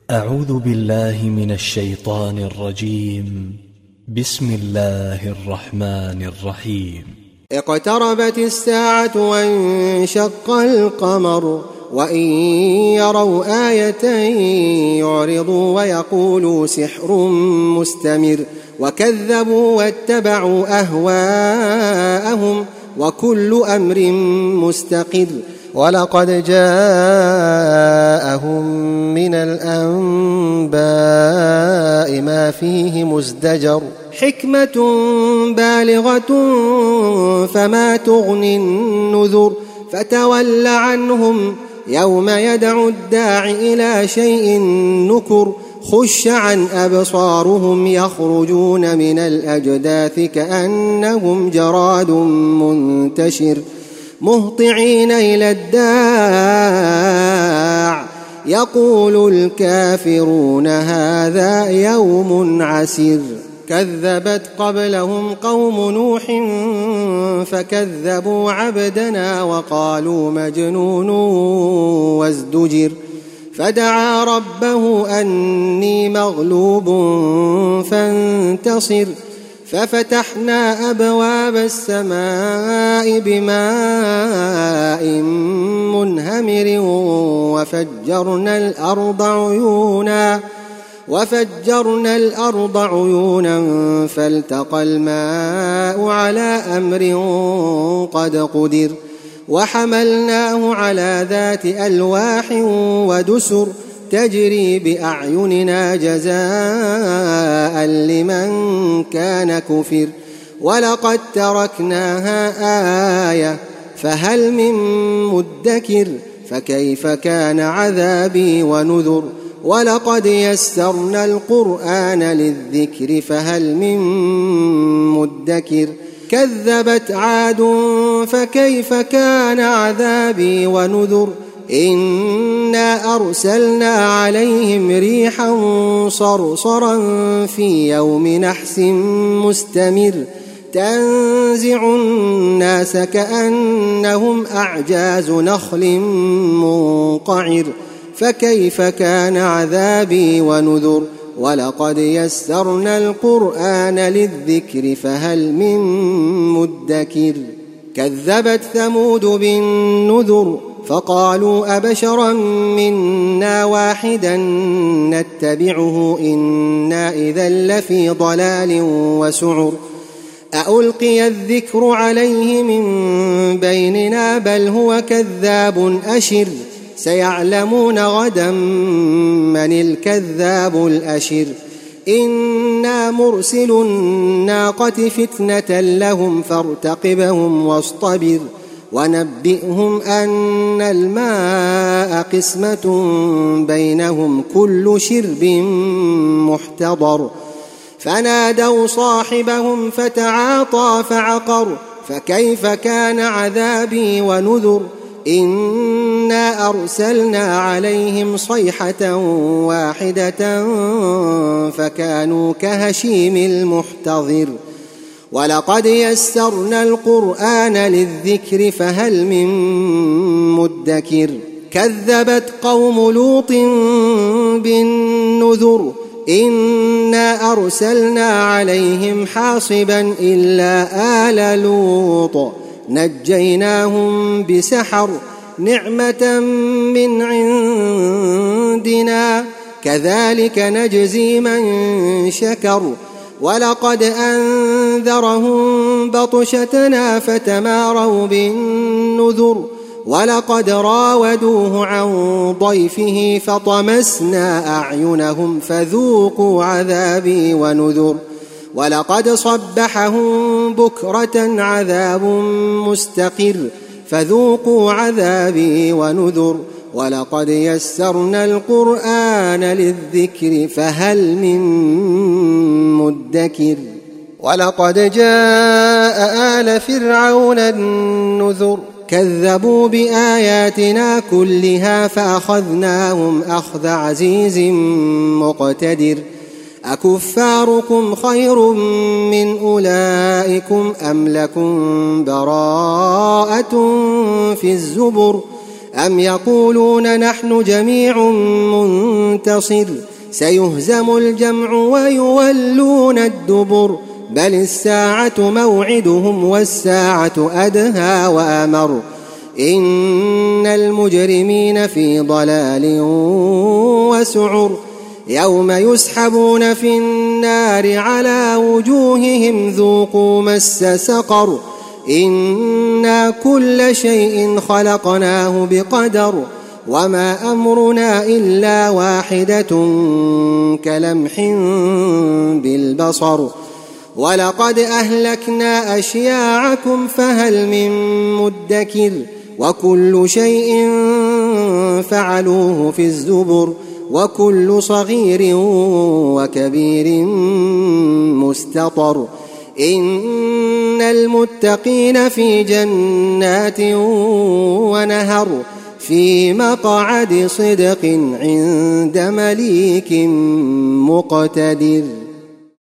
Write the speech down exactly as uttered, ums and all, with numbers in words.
أعوذ بالله من الشيطان الرجيم. بسم الله الرحمن الرحيم. اقتربت الساعة وانشق القمر وإن يروا آية يعرضوا ويقولوا سحر مستمر وكذبوا واتبعوا أهواءهم وكل أمر مستقر ولقد جاءهم من الأنباء ما فيه مزدجر حكمة بالغة فما تغني النذر فتول عنهم يوم يدعو الداع إلى شيء نكر خش عن أبصارهم يخرجون من الأجداث كأنهم جراد منتشر مهطعين إلى الداع يقول الكافرون هذا يوم عسر كذبت قبلهم قوم نوح فكذبوا عبدنا وقالوا مجنون وازدجر فدعا ربه أني مغلوب فانتصر ففتحنا أبواب السماء بماء منهمر وفجرنا الأرض عيونا وفجرنا الأرض عيونا فالتقى الماء على أمر قد قدر وحملناه على ذات ألواح ودسر تجري بأعيننا جزاء لمن كان كفر ولقد تركناها آية فهل من مدكر فكيف كان عذابي ونذر ولقد يسرنا القرآن للذكر فهل من مدكر كذبت عاد فكيف كان عذابي ونذر إنا أرسلنا عليهم ريحا صرصرا في يوم نحس مستمر تنزع الناس كأنهم أعجاز نخل منقعر فكيف كان عذابي ونذر ولقد يسرنا القرآن للذكر فهل من مدكر كذبت ثمود بالنذر فقالوا أبشرا منا واحدا نتبعه إنا إذا لفي ضلال وسعر أألقي الذكر عليه من بيننا بل هو كذاب أشر سيعلمون غدا من الكذاب الأشر إنا مرسل الناقة فتنة لهم فارتقبهم واصطبر ونبئهم أن الماء قسمة بينهم كل شرب محتضر فنادوا صاحبهم فتعاطى فعقر فكيف كان عذابي ونذر إنا أرسلنا عليهم صيحة واحدة فكانوا كهشيم المحتضر ولقد يسرنا القرآن للذكر فهل من مدكر كذبت قوم لوط بالنذر إنا أرسلنا عليهم حاصبا إلا آل لوط نجيناهم بسحر نعمة من عندنا كذلك نجزي من شكر ولقد أنذرهم بطشتنا فتماروا بالنذر ولقد راودوه عن ضيفه فطمسنا أعينهم فذوقوا عذابي ونذر ولقد صبحهم بكرة عذاب مستقر فذوقوا عذابي ونذر ولقد يسرنا القرآن للذكر فهل من مدكر ولقد جاء آل فرعون النذر كذبوا بآياتنا كلها فأخذناهم أخذ عزيز مقتدر أكفاركم خير من أولئكم أم لكم براءة في الزبر أم يقولون نحن جميع منتصر سيهزم الجمع ويولون الدبر بل الساعة موعدهم والساعة أدهى وأمر إن المجرمين في ضلال وسعر يوم يسحبون في النار على وجوههم ذوقوا مس سقر إنا كل شيء خلقناه بقدر وما أمرنا إلا واحدة كلمح بالبصر ولقد أهلكنا أشياعكم فهل من مدكر وكل شيء فعلوه في الزبر وكل صغير وكبير مستطر إن المتقين في جنات ونهر في مقعد صدق عند مليك مقتدر.